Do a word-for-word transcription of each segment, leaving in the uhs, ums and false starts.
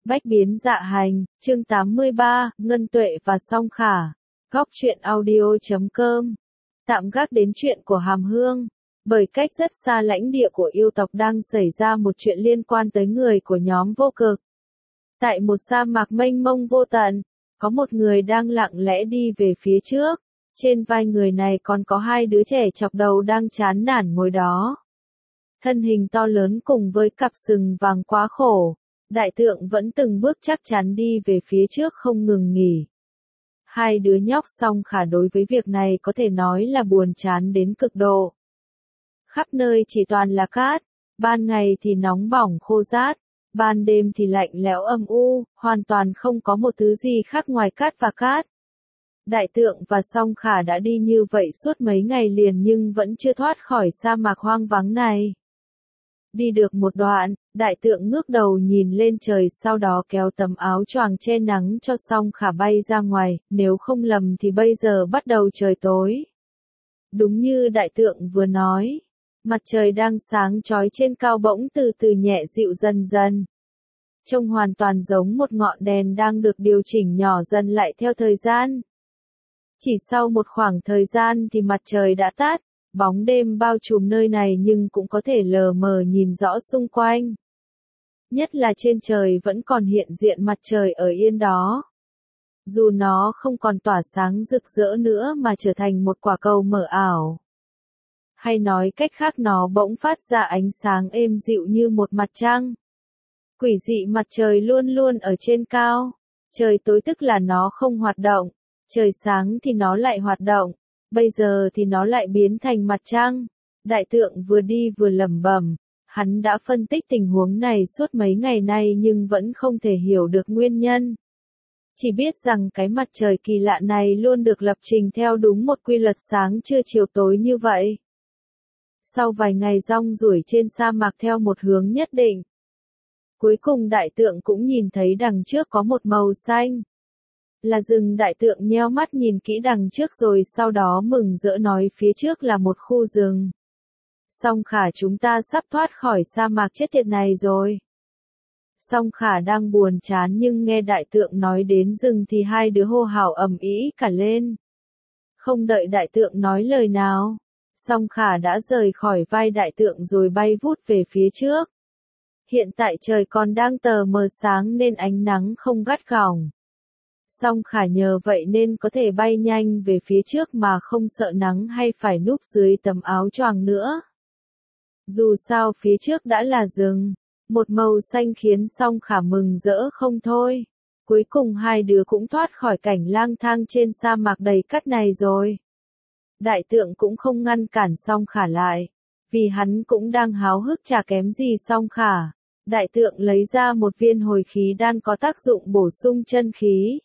Bách biến dạ hành, chương tám mươi ba, Ngân Tuệ và Song Khả. Góc truyện audio chấm com. Tạm gác đến chuyện của Hàm Hương. Bởi cách rất xa lãnh địa của yêu tộc đang xảy ra một chuyện liên quan tới người của nhóm vô cực. Tại một sa mạc mênh mông vô tận, có một người đang lặng lẽ đi về phía trước. Trên vai người này còn có hai đứa trẻ chọc đầu đang chán nản ngồi đó. Thân hình to lớn cùng với cặp sừng vàng quá khổ. Đại tượng vẫn từng bước chắc chắn đi về phía trước không ngừng nghỉ. Hai đứa nhóc Song Khả đối với việc này có thể nói là buồn chán đến cực độ. Khắp nơi chỉ toàn là cát, ban ngày thì nóng bỏng khô rát, ban đêm thì lạnh lẽo âm u, hoàn toàn không có một thứ gì khác ngoài cát và cát. Đại tượng và Song Khả đã đi như vậy suốt mấy ngày liền nhưng vẫn chưa thoát khỏi sa mạc hoang vắng này. Đi được một đoạn, đại tượng ngước đầu nhìn lên trời sau đó kéo tấm áo choàng che nắng cho Song Khả bay ra ngoài, nếu không lầm thì bây giờ bắt đầu trời tối. Đúng như đại tượng vừa nói, mặt trời đang sáng chói trên cao bỗng từ từ nhẹ dịu dần dần. Trông hoàn toàn giống một ngọn đèn đang được điều chỉnh nhỏ dần lại theo thời gian. Chỉ sau một khoảng thời gian thì mặt trời đã tắt. Bóng đêm bao trùm nơi này nhưng cũng có thể lờ mờ nhìn rõ xung quanh. Nhất là trên trời vẫn còn hiện diện mặt trời ở yên đó. Dù nó không còn tỏa sáng rực rỡ nữa mà trở thành một quả cầu mờ ảo. Hay nói cách khác nó bỗng phát ra ánh sáng êm dịu như một mặt trăng. Quỷ dị mặt trời luôn luôn ở trên cao. Trời tối tức là nó không hoạt động. Trời sáng thì nó lại hoạt động. Bây giờ thì nó lại biến thành mặt trăng. Đại tượng vừa đi vừa lẩm bẩm, hắn đã phân tích tình huống này suốt mấy ngày nay nhưng vẫn không thể hiểu được nguyên nhân. Chỉ biết rằng cái mặt trời kỳ lạ này luôn được lập trình theo đúng một quy luật sáng trưa chiều tối như vậy. Sau vài ngày rong ruổi trên sa mạc theo một hướng nhất định, cuối cùng đại tượng cũng nhìn thấy đằng trước có một màu xanh. Là rừng. Đại tượng nheo mắt nhìn kỹ đằng trước rồi sau đó mừng rỡ nói phía trước là một khu rừng. Song Khả chúng ta sắp thoát khỏi sa mạc chết tiệt này rồi. Song Khả đang buồn chán nhưng nghe đại tượng nói đến rừng thì hai đứa hô hào ầm ĩ cả lên. Không đợi đại tượng nói lời nào, Song Khả đã rời khỏi vai đại tượng rồi bay vút về phía trước. Hiện tại trời còn đang tờ mờ sáng nên ánh nắng không gắt gỏng. Song Khả nhờ vậy nên có thể bay nhanh về phía trước mà không sợ nắng hay phải núp dưới tấm áo choàng nữa. Dù sao phía trước đã là rừng, một màu xanh khiến Song Khả mừng rỡ không thôi. Cuối cùng hai đứa cũng thoát khỏi cảnh lang thang trên sa mạc đầy cát này rồi. Đại tượng cũng không ngăn cản Song Khả lại, vì hắn cũng đang háo hức chả kém gì Song Khả. Đại tượng lấy ra một viên hồi khí đan có tác dụng bổ sung chân khí.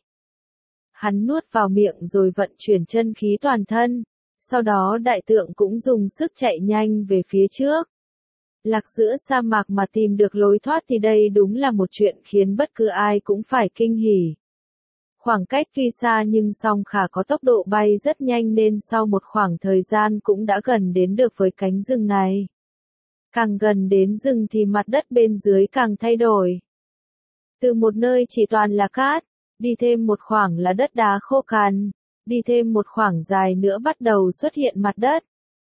Hắn nuốt vào miệng rồi vận chuyển chân khí toàn thân. Sau đó đại tượng cũng dùng sức chạy nhanh về phía trước. Lạc giữa sa mạc mà tìm được lối thoát thì đây đúng là một chuyện khiến bất cứ ai cũng phải kinh hỉ. Khoảng cách tuy xa nhưng Song Khả có tốc độ bay rất nhanh nên sau một khoảng thời gian cũng đã gần đến được với cánh rừng này. Càng gần đến rừng thì mặt đất bên dưới càng thay đổi. Từ một nơi chỉ toàn là cát, đi thêm một khoảng là đất đá khô cằn, đi thêm một khoảng dài nữa bắt đầu xuất hiện mặt đất.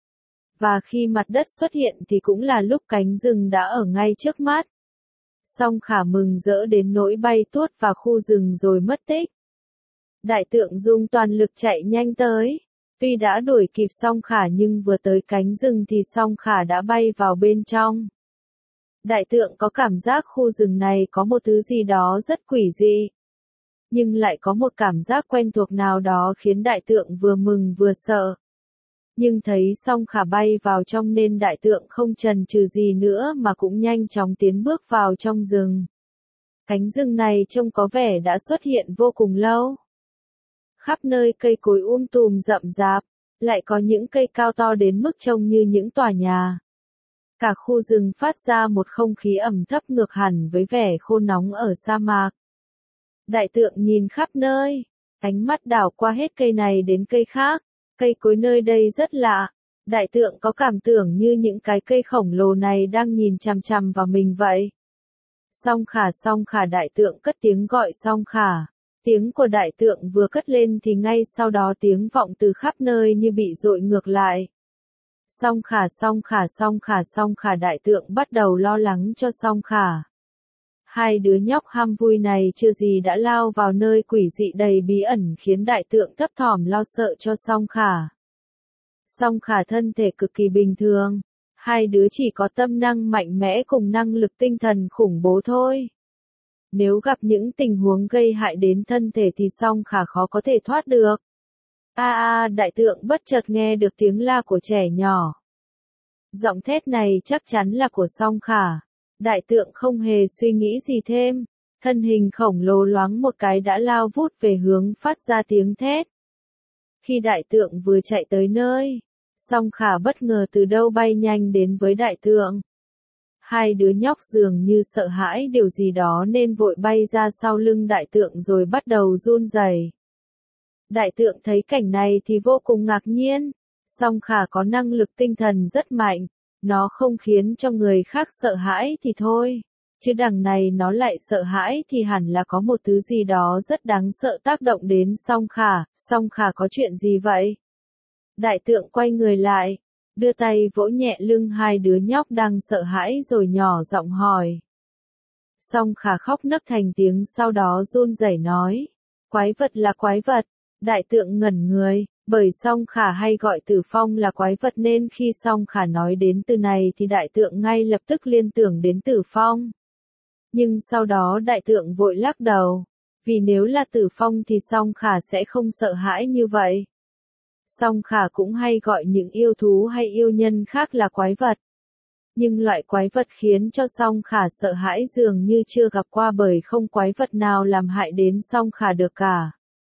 Và khi mặt đất xuất hiện thì cũng là lúc cánh rừng đã ở ngay trước mắt. Song Khả mừng rỡ đến nỗi bay tuốt vào khu rừng rồi mất tích. Đại tượng dùng toàn lực chạy nhanh tới. Tuy đã đuổi kịp Song Khả nhưng vừa tới cánh rừng thì Song Khả đã bay vào bên trong. Đại tượng có cảm giác khu rừng này có một thứ gì đó rất quỷ dị. Nhưng lại có một cảm giác quen thuộc nào đó khiến đại tượng vừa mừng vừa sợ. Nhưng thấy Song Khả bay vào trong nên đại tượng không chần chừ gì nữa mà cũng nhanh chóng tiến bước vào trong rừng. Cánh rừng này trông có vẻ đã xuất hiện vô cùng lâu. Khắp nơi cây cối um tùm rậm rạp, lại có những cây cao to đến mức trông như những tòa nhà. Cả khu rừng phát ra một không khí ẩm thấp ngược hẳn với vẻ khô nóng ở sa mạc. Đại tượng nhìn khắp nơi, ánh mắt đảo qua hết cây này đến cây khác, cây cối nơi đây rất lạ. Đại tượng có cảm tưởng như những cái cây khổng lồ này đang nhìn chằm chằm vào mình vậy. Song khả song khả đại tượng cất tiếng gọi song khả. Tiếng của đại tượng vừa cất lên thì ngay sau đó tiếng vọng từ khắp nơi như bị dội ngược lại. Song khả song khả song khả song khả đại tượng bắt đầu lo lắng cho song khả. Hai đứa nhóc ham vui này chưa gì đã lao vào nơi quỷ dị đầy bí ẩn khiến đại tượng thấp thỏm lo sợ cho song khả. Song khả thân thể cực kỳ bình thường. Hai đứa chỉ có tâm năng mạnh mẽ cùng năng lực tinh thần khủng bố thôi. Nếu gặp những tình huống gây hại đến thân thể thì song khả khó có thể thoát được. A a đại tượng bất chợt nghe được tiếng la của trẻ nhỏ. Giọng thét này chắc chắn là của song khả. Đại tượng không hề suy nghĩ gì thêm. Thân hình khổng lồ loáng một cái đã lao vút về hướng phát ra tiếng thét. Khi đại tượng vừa chạy tới nơi, song khả bất ngờ từ đâu bay nhanh đến với đại tượng. Hai đứa nhóc dường như sợ hãi điều gì đó nên vội bay ra sau lưng đại tượng rồi bắt đầu run rẩy. Đại tượng thấy cảnh này thì vô cùng ngạc nhiên. Song khả có năng lực tinh thần rất mạnh. Nó không khiến cho người khác sợ hãi thì thôi. Chứ đằng này nó lại sợ hãi thì hẳn là có một thứ gì đó rất đáng sợ tác động đến song khả. Song khả có chuyện gì vậy? Đại tượng quay người lại, đưa tay vỗ nhẹ lưng hai đứa nhóc đang sợ hãi rồi nhỏ giọng hỏi. Song khả khóc nấc thành tiếng sau đó run rẩy nói. Quái vật là quái vật. Đại tượng ngẩn người, bởi song khả hay gọi Tử Phong là quái vật nên khi song khả nói đến từ này thì đại tượng ngay lập tức liên tưởng đến Tử Phong. Nhưng sau đó đại tượng vội lắc đầu, vì nếu là Tử Phong thì song khả sẽ không sợ hãi như vậy. Song khả cũng hay gọi những yêu thú hay yêu nhân khác là quái vật. Nhưng loại quái vật khiến cho song khả sợ hãi dường như chưa gặp qua bởi không quái vật nào làm hại đến song khả được cả.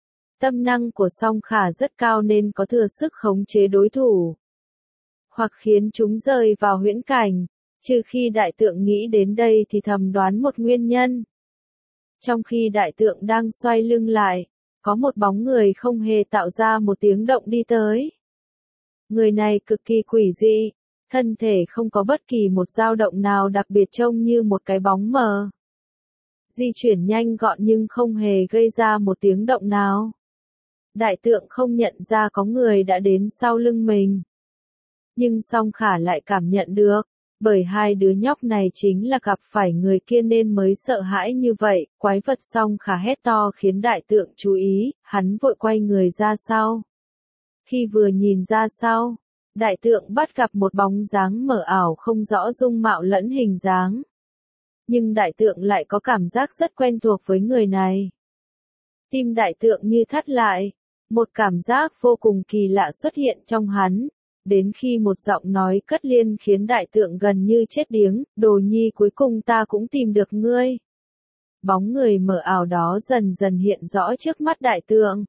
Tâm năng của song khả rất cao nên có thừa sức khống chế đối thủ. Hoặc khiến chúng rơi vào huyễn cảnh, trừ khi đại tượng nghĩ đến đây thì thầm đoán một nguyên nhân. Trong khi đại tượng đang xoay lưng lại, có một bóng người không hề tạo ra một tiếng động đi tới. Người này cực kỳ quỷ dị, thân thể không có bất kỳ một dao động nào đặc biệt trông như một cái bóng mờ. Di chuyển nhanh gọn nhưng không hề gây ra một tiếng động nào. Đại tượng không nhận ra có người đã đến sau lưng mình. Nhưng song khả lại cảm nhận được, bởi hai đứa nhóc này chính là gặp phải người kia nên mới sợ hãi như vậy. Quái vật song khả hét to khiến đại tượng chú ý, hắn vội quay người ra sau. Khi vừa nhìn ra sau, đại tượng bắt gặp một bóng dáng mờ ảo không rõ dung mạo lẫn hình dáng. Nhưng đại tượng lại có cảm giác rất quen thuộc với người này. Tim đại tượng như thắt lại, một cảm giác vô cùng kỳ lạ xuất hiện trong hắn. Đến khi một giọng nói cất liên khiến đại tượng gần như chết điếng, đồ nhi cuối cùng ta cũng tìm được ngươi. Bóng người mờ ảo đó dần dần hiện rõ trước mắt đại tượng.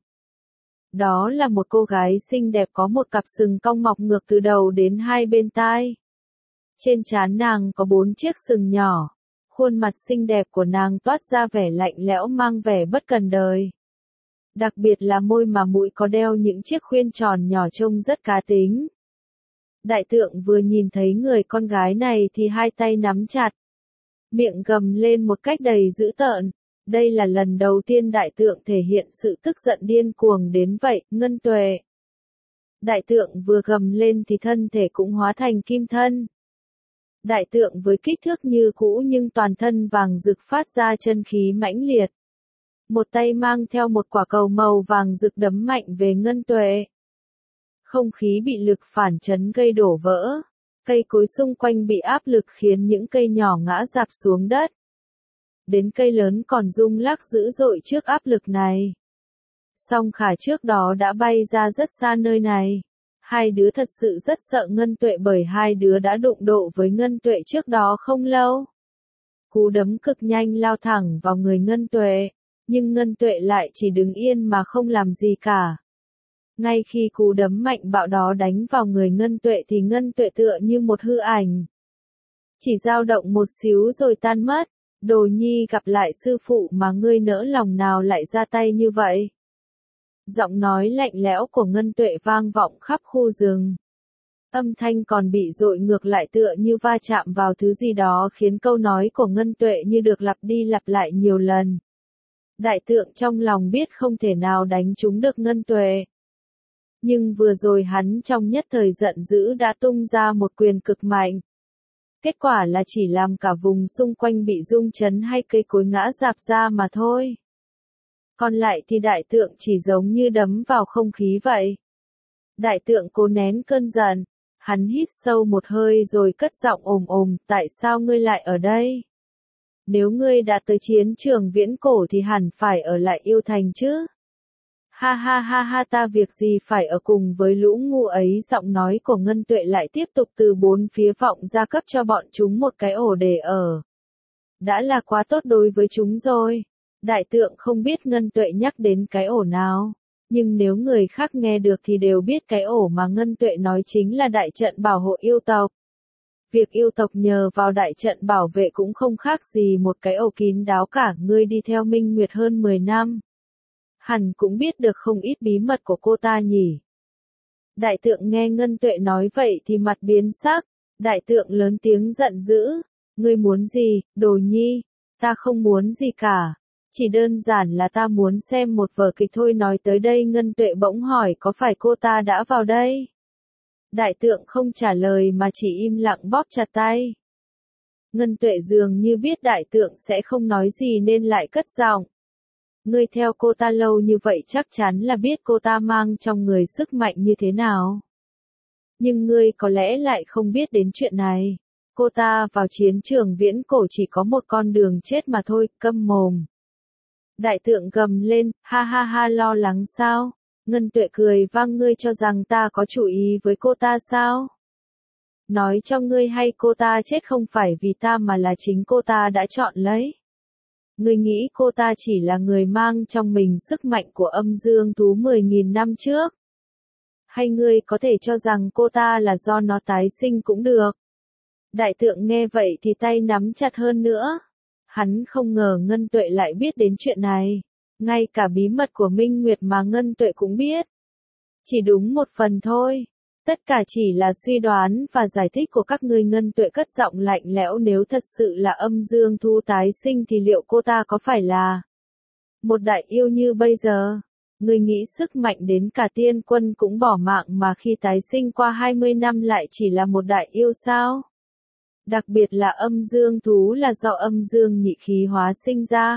Đó là một cô gái xinh đẹp có một cặp sừng cong mọc ngược từ đầu đến hai bên tai. Trên trán nàng có bốn chiếc sừng nhỏ. Khuôn mặt xinh đẹp của nàng toát ra vẻ lạnh lẽo mang vẻ bất cần đời. Đặc biệt là môi mà mũi có đeo những chiếc khuyên tròn nhỏ trông rất cá tính. Đại tượng vừa nhìn thấy người con gái này thì hai tay nắm chặt. Miệng gầm lên một cách đầy dữ tợn. Đây là lần đầu tiên đại tượng thể hiện sự tức giận điên cuồng đến vậy, Ngân Tuệ. Đại tượng vừa gầm lên thì thân thể cũng hóa thành kim thân. Đại tượng với kích thước như cũ nhưng toàn thân vàng rực phát ra chân khí mãnh liệt. Một tay mang theo một quả cầu màu vàng rực đấm mạnh về Ngân Tuệ. Không khí bị lực phản chấn gây đổ vỡ. Cây cối xung quanh bị áp lực khiến những cây nhỏ ngã rạp xuống đất. Đến cây lớn còn rung lắc dữ dội trước áp lực này. Song khả trước đó đã bay ra rất xa nơi này. Hai đứa thật sự rất sợ Ngân Tuệ bởi hai đứa đã đụng độ với Ngân Tuệ trước đó không lâu. Cú đấm cực nhanh lao thẳng vào người Ngân Tuệ. Nhưng Ngân Tuệ lại chỉ đứng yên mà không làm gì cả. Ngay khi cú đấm mạnh bạo đó đánh vào người Ngân Tuệ thì Ngân Tuệ tựa như một hư ảnh. Chỉ dao động một xíu rồi tan mất. Đồ nhi gặp lại sư phụ mà ngươi nỡ lòng nào lại ra tay như vậy. Giọng nói lạnh lẽo của Ngân Tuệ vang vọng khắp khu rừng. Âm thanh còn bị dội ngược lại tựa như va chạm vào thứ gì đó khiến câu nói của Ngân Tuệ như được lặp đi lặp lại nhiều lần. Đại tượng trong lòng biết không thể nào đánh trúng được Ngân Tuệ. Nhưng vừa rồi hắn trong nhất thời giận dữ đã tung ra một quyền cực mạnh. Kết quả là chỉ làm cả vùng xung quanh bị rung chấn hay cây cối ngã rạp ra mà thôi. Còn lại thì đại tượng chỉ giống như đấm vào không khí vậy. Đại tượng cố nén cơn giận. Hắn hít sâu một hơi rồi cất giọng ồm ồm, tại sao ngươi lại ở đây? Nếu ngươi đã tới chiến trường viễn cổ thì hẳn phải ở lại yêu thành chứ? Ha ha ha ha, ta việc gì phải ở cùng với lũ ngu ấy. Giọng nói của Ngân Tuệ lại tiếp tục từ bốn phía vọng ra, cấp cho bọn chúng một cái ổ để ở. Đã là quá tốt đối với chúng rồi. Đại tượng không biết Ngân Tuệ nhắc đến cái ổ nào. Nhưng nếu người khác nghe được thì đều biết cái ổ mà Ngân Tuệ nói chính là đại trận bảo hộ yêu tộc. Việc yêu tộc nhờ vào đại trận bảo vệ cũng không khác gì một cái ổ kín đáo cả. Ngươi đi theo Minh Nguyệt hơn mười năm. Hẳn cũng biết được không ít bí mật của cô ta nhỉ. Đại tượng nghe Ngân Tuệ nói vậy thì mặt biến sắc. Đại tượng lớn tiếng giận dữ. Ngươi muốn gì, đồ nhi? Ta không muốn gì cả. Chỉ đơn giản là ta muốn xem một vở kịch thôi. Nói tới đây Ngân Tuệ bỗng hỏi có phải cô ta đã vào đây? Đại tượng không trả lời mà chỉ im lặng bóp chặt tay. Ngân Tuệ dường như biết đại tượng sẽ không nói gì nên lại cất giọng. Ngươi theo cô ta lâu như vậy chắc chắn là biết cô ta mang trong người sức mạnh như thế nào. Nhưng ngươi có lẽ lại không biết đến chuyện này. Cô ta vào chiến trường viễn cổ chỉ có một con đường chết mà thôi, câm mồm. Đại tượng gầm lên, ha ha ha, lo lắng sao? Ngân Tuệ cười vang, ngươi cho rằng ta có chủ ý với cô ta sao? Nói cho ngươi hay, cô ta chết không phải vì ta mà là chính cô ta đã chọn lấy. Ngươi nghĩ cô ta chỉ là người mang trong mình sức mạnh của âm dương thú mười nghìn năm trước? Hay ngươi có thể cho rằng cô ta là do nó tái sinh cũng được? Đại tượng nghe vậy thì tay nắm chặt hơn nữa. Hắn không ngờ Ngân Tuệ lại biết đến chuyện này. Ngay cả bí mật của Minh Nguyệt mà Ngân Tuệ cũng biết. Chỉ đúng một phần thôi. Tất cả chỉ là suy đoán và giải thích của các ngươi. Ngân Tuệ cất giọng lạnh lẽo, nếu thật sự là âm dương thu tái sinh thì liệu cô ta có phải là một đại yêu như bây giờ? Ngươi nghĩ sức mạnh đến cả tiên quân cũng bỏ mạng mà khi tái sinh qua hai mươi năm lại chỉ là một đại yêu sao? Đặc biệt là âm dương thú là do âm dương nhị khí hóa sinh ra.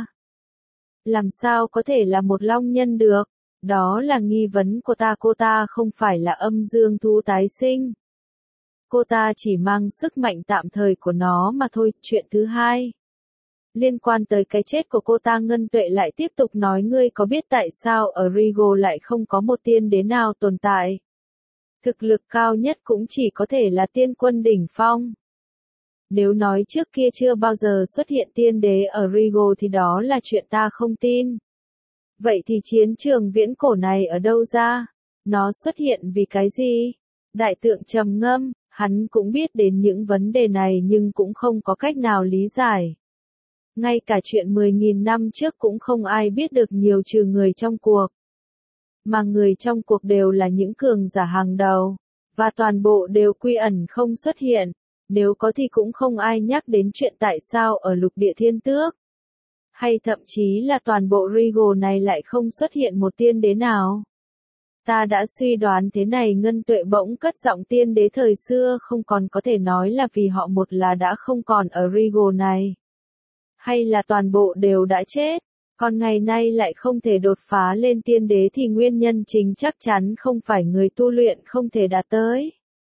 Làm sao có thể là một long nhân được? Đó là nghi vấn của ta. Cô ta không phải là âm dương thú tái sinh. Cô ta chỉ mang sức mạnh tạm thời của nó mà thôi. Chuyện thứ hai. Liên quan tới cái chết của cô ta, Ngân Tuệ lại tiếp tục nói, ngươi có biết tại sao ở Rigo lại không có một tiên đế nào tồn tại? Thực lực cao nhất cũng chỉ có thể là tiên quân đỉnh phong. Nếu nói trước kia chưa bao giờ xuất hiện tiên đế ở Rigo thì đó là chuyện ta không tin. Vậy thì chiến trường viễn cổ này ở đâu ra? Nó xuất hiện vì cái gì? Đại tượng trầm ngâm, hắn cũng biết đến những vấn đề này nhưng cũng không có cách nào lý giải. Ngay cả chuyện mười nghìn năm trước cũng không ai biết được nhiều trừ người trong cuộc. Mà người trong cuộc đều là những cường giả hàng đầu. Và toàn bộ đều quy ẩn không xuất hiện. Nếu có thì cũng không ai nhắc đến chuyện tại sao ở lục địa thiên tước. Hay thậm chí là toàn bộ Rigo này lại không xuất hiện một tiên đế nào. Ta đã suy đoán thế này. Ngân Tuệ bỗng cất giọng, tiên đế thời xưa không còn có thể nói là vì họ một là đã không còn ở Rigo này. Hay là toàn bộ đều đã chết. Còn ngày nay lại không thể đột phá lên tiên đế thì nguyên nhân chính chắc chắn không phải người tu luyện không thể đạt tới.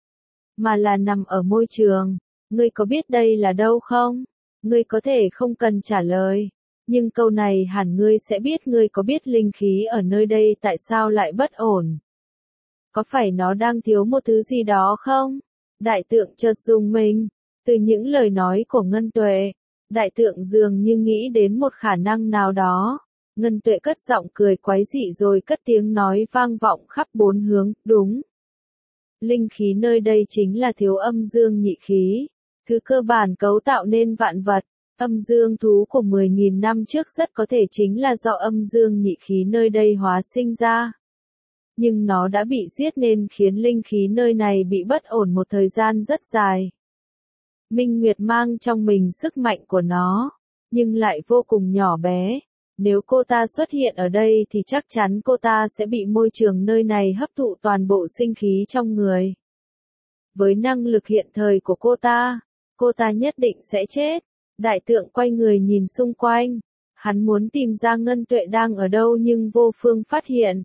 Mà là nằm ở môi trường. Ngươi có biết đây là đâu không? Ngươi có thể không cần trả lời. Nhưng câu này hẳn ngươi sẽ biết. Ngươi có biết linh khí ở nơi đây tại sao lại bất ổn? Có phải nó đang thiếu một thứ gì đó không? Đại tượng chợt rùng mình. Từ những lời nói của Ngân Tuệ, đại tượng dường như nghĩ đến một khả năng nào đó. Ngân Tuệ cất giọng cười quái dị rồi cất tiếng nói vang vọng khắp bốn hướng, đúng. Linh khí nơi đây chính là thiếu âm dương nhị khí. Thứ cơ bản cấu tạo nên vạn vật. Âm dương thú của mười nghìn năm trước rất có thể chính là do âm dương nhị khí nơi đây hóa sinh ra. nhưng nó đã bị giết nên khiến linh khí nơi này bị bất ổn một thời gian rất dài. Minh Nguyệt mang trong mình sức mạnh của nó, nhưng lại vô cùng nhỏ bé. Nếu cô ta xuất hiện ở đây thì chắc chắn cô ta sẽ bị môi trường nơi này hấp thụ toàn bộ sinh khí trong người. Với năng lực hiện thời của cô ta, cô ta nhất định sẽ chết. Đại tượng quay người nhìn xung quanh. Hắn muốn tìm ra Ngân Tuệ đang ở đâu nhưng vô phương phát hiện.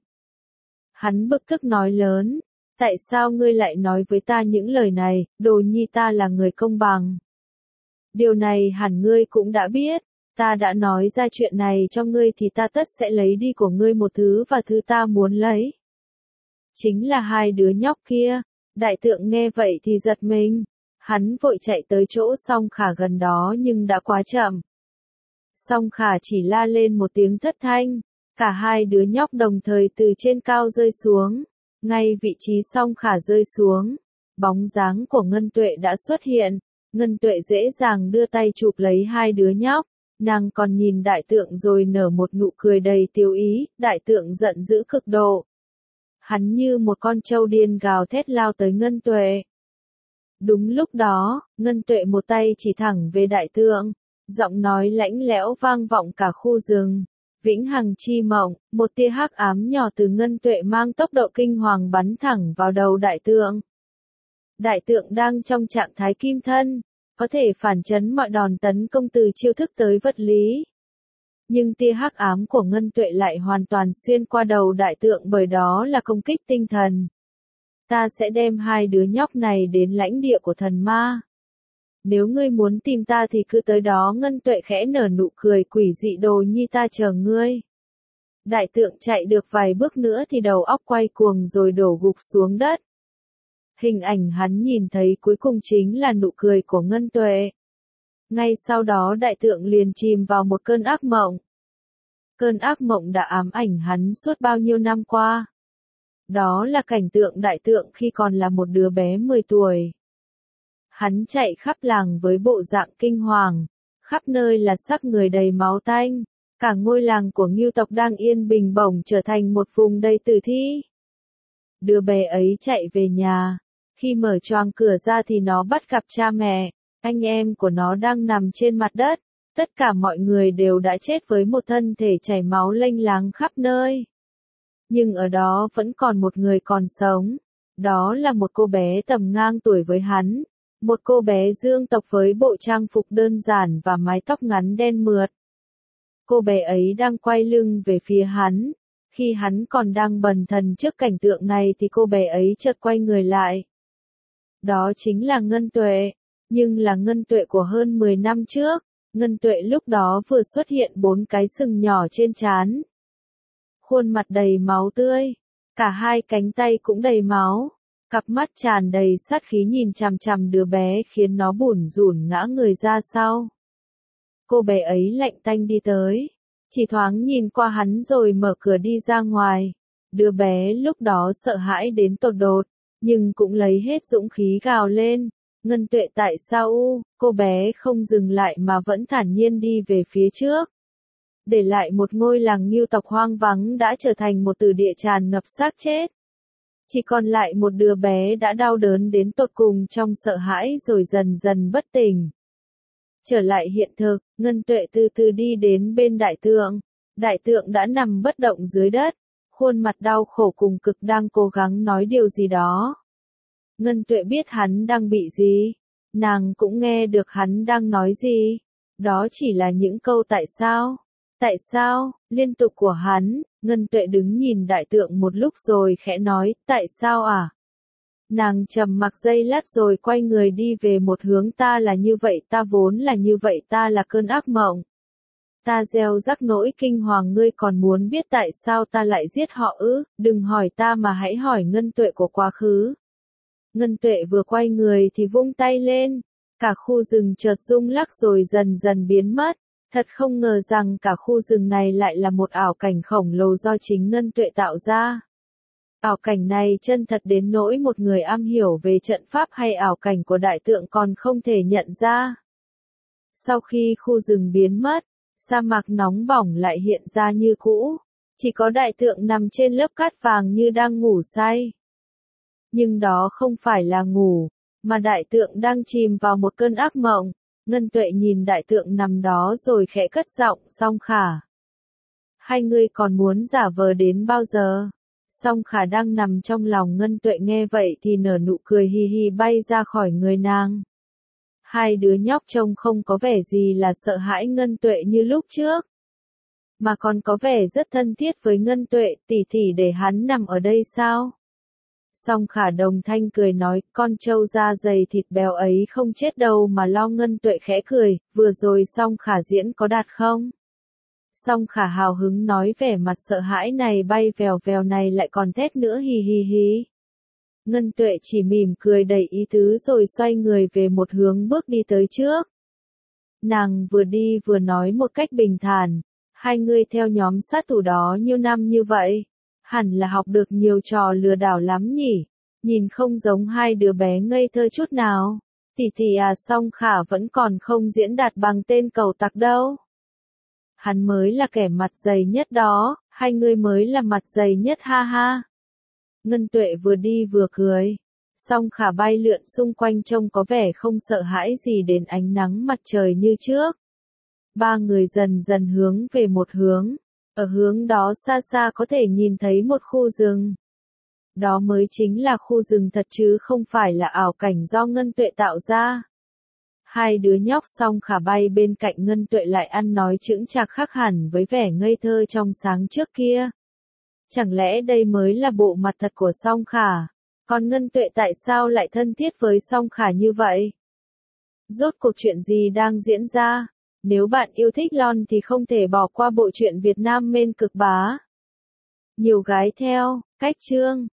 Hắn bực tức nói lớn. Tại sao ngươi lại nói với ta những lời này, Đồ Nhi ta là người công bằng. Điều này hẳn ngươi cũng đã biết. Ta đã nói ra chuyện này cho ngươi thì ta tất sẽ lấy đi của ngươi một thứ và thứ ta muốn lấy. Chính là hai đứa nhóc kia. Đại tượng nghe vậy thì giật mình. Hắn vội chạy tới chỗ Song Khả gần đó nhưng đã quá chậm. Song Khả chỉ la lên một tiếng thất thanh. Cả hai đứa nhóc đồng thời từ trên cao rơi xuống. Ngay vị trí Song Khả rơi xuống, bóng dáng của Ngân Tuệ đã xuất hiện. Ngân Tuệ dễ dàng đưa tay chụp lấy hai đứa nhóc. Nàng còn nhìn đại tượng rồi nở một nụ cười đầy tiêu ý. Đại tượng giận dữ cực độ. Hắn như một con trâu điên gào thét lao tới Ngân Tuệ. Đúng lúc đó, Ngân Tuệ một tay chỉ thẳng về đại tượng. Giọng nói lãnh lẽo vang vọng cả khu rừng. Vĩnh hằng chi mộng, một tia hắc ám nhỏ từ Ngân Tuệ mang tốc độ kinh hoàng bắn thẳng vào đầu đại tượng. Đại tượng đang trong trạng thái kim thân, có thể phản chấn mọi đòn tấn công từ chiêu thức tới vật lý. Nhưng tia hắc ám của Ngân Tuệ lại hoàn toàn xuyên qua đầu đại tượng bởi đó là công kích tinh thần. Ta sẽ đem hai đứa nhóc này đến lãnh địa của thần ma. Nếu ngươi muốn tìm ta thì cứ tới đó. Ngân Tuệ khẽ nở nụ cười quỷ dị. Đồ Nhi ta chờ ngươi. Đại tượng chạy được vài bước nữa thì đầu óc quay cuồng rồi đổ gục xuống đất. Hình ảnh hắn nhìn thấy cuối cùng chính là nụ cười của Ngân Tuệ. Ngay sau đó đại tượng liền chìm vào một cơn ác mộng. Cơn ác mộng đã ám ảnh hắn suốt bao nhiêu năm qua. Đó là cảnh tượng đại tượng khi còn là một đứa bé mười tuổi. Hắn chạy khắp làng với bộ dạng kinh hoàng, khắp nơi là xác người đầy máu tanh, cả ngôi làng của Ngưu tộc đang yên bình bỗng trở thành một vùng đầy tử thi. Đứa bé ấy chạy về nhà, khi mở choang cửa ra thì nó bắt gặp cha mẹ, anh em của nó đang nằm trên mặt đất, tất cả mọi người đều đã chết với một thân thể chảy máu lênh láng khắp nơi. Nhưng ở đó vẫn còn một người còn sống, đó là một cô bé tầm ngang tuổi với hắn. Một cô bé Dương tộc với bộ trang phục đơn giản và mái tóc ngắn đen mượt. Cô bé ấy đang quay lưng về phía hắn. Khi hắn còn đang bần thần trước cảnh tượng này thì cô bé ấy chợt quay người lại. Đó chính là Ngân Tuệ, nhưng là Ngân Tuệ của hơn mười năm trước. Ngân Tuệ lúc đó vừa xuất hiện bốn cái sừng nhỏ trên trán. Khuôn mặt đầy máu tươi, cả hai cánh tay cũng đầy máu. Cặp mắt tràn đầy sát khí nhìn chằm chằm đứa bé khiến nó bủn rủn ngã người ra sau. Cô bé ấy lạnh tanh đi tới, chỉ thoáng nhìn qua hắn rồi mở cửa đi ra ngoài. Đứa bé lúc đó sợ hãi đến tột đột, nhưng cũng lấy hết dũng khí gào lên. Ngân Tuệ tại sao u? Cô bé không dừng lại mà vẫn thản nhiên đi về phía trước. Để lại một ngôi làng Ngưu tộc hoang vắng đã trở thành một tử địa tràn ngập xác chết. Chỉ còn lại một đứa bé đã đau đớn đến tột cùng trong sợ hãi rồi dần dần bất tỉnh. Trở lại hiện thực, Ngân Tuệ từ từ đi đến bên đại tượng. Đại tượng đã nằm bất động dưới đất, khuôn mặt đau khổ cùng cực đang cố gắng nói điều gì đó. Ngân Tuệ biết hắn đang bị gì, nàng cũng nghe được hắn đang nói gì. Đó chỉ là những câu tại sao, tại sao, liên tục của hắn. Ngân Tuệ đứng nhìn đại tượng một lúc rồi khẽ nói, tại sao à? Nàng trầm mặc giây lát rồi quay người đi về một hướng. Ta là như vậy, ta vốn là như vậy, ta là cơn ác mộng. Ta gieo rắc nỗi kinh hoàng. Ngươi còn muốn biết tại sao ta lại giết họ ư? Đừng hỏi ta mà hãy hỏi Ngân Tuệ của quá khứ. Ngân Tuệ vừa quay người thì vung tay lên, cả khu rừng chợt rung lắc rồi dần dần biến mất. Thật không ngờ rằng cả khu rừng này lại là một ảo cảnh khổng lồ do chính Ngân Tuệ tạo ra. Ảo cảnh này chân thật đến nỗi một người am hiểu về trận pháp hay ảo cảnh của đại tượng còn không thể nhận ra. Sau khi khu rừng biến mất, sa mạc nóng bỏng lại hiện ra như cũ. Chỉ có đại tượng nằm trên lớp cát vàng như đang ngủ say. Nhưng đó không phải là ngủ, mà đại tượng đang chìm vào một cơn ác mộng. Ngân Tuệ nhìn đại tượng nằm đó rồi khẽ cất giọng, Song Khả. Hai ngươi còn muốn giả vờ đến bao giờ? Song Khả đang nằm trong lòng Ngân Tuệ nghe vậy thì nở nụ cười hi hi bay ra khỏi người nàng. Hai đứa nhóc trông không có vẻ gì là sợ hãi Ngân Tuệ như lúc trước, mà còn có vẻ rất thân thiết với Ngân Tuệ. Tỷ tỷ để hắn nằm ở đây sao? Song Khả đồng thanh cười nói, con trâu da dày thịt béo ấy không chết đâu mà lo. Ngân Tuệ khẽ cười, vừa rồi Song Khả diễn có đạt không? Song Khả hào hứng nói, vẻ mặt sợ hãi này bay vèo vèo này lại còn thét nữa, hì hì hì. Ngân Tuệ chỉ mỉm cười đầy ý tứ rồi xoay người về một hướng bước đi tới trước. Nàng vừa đi vừa nói một cách bình thản, hai người theo nhóm sát thủ đó nhiều năm như vậy, hẳn là học được nhiều trò lừa đảo lắm nhỉ, nhìn không giống hai đứa bé ngây thơ chút nào. Tỷ tỷ à, Song Khả vẫn còn không diễn đạt bằng tên cẩu tặc đâu. Hắn mới là kẻ mặt dày nhất đó, hai người mới là mặt dày nhất, ha ha. Ngân Tuệ vừa đi vừa cười. Song Khả bay lượn xung quanh trông có vẻ không sợ hãi gì đến ánh nắng mặt trời như trước. Ba người dần dần hướng về một hướng. Ở hướng đó xa xa có thể nhìn thấy một khu rừng. Đó mới chính là khu rừng thật chứ không phải là ảo cảnh do Ngân Tuệ tạo ra. Hai đứa nhóc Song Khả bay bên cạnh Ngân Tuệ lại ăn nói chững chạc khác hẳn với vẻ ngây thơ trong sáng trước kia. Chẳng lẽ đây mới là bộ mặt thật của Song Khả? Còn Ngân Tuệ tại sao lại thân thiết với Song Khả như vậy? Rốt cuộc chuyện gì đang diễn ra? Nếu bạn yêu thích Lon thì không thể bỏ qua bộ truyện Việt Nam Mên Cực Bá. Nhiều gái theo, cách chương.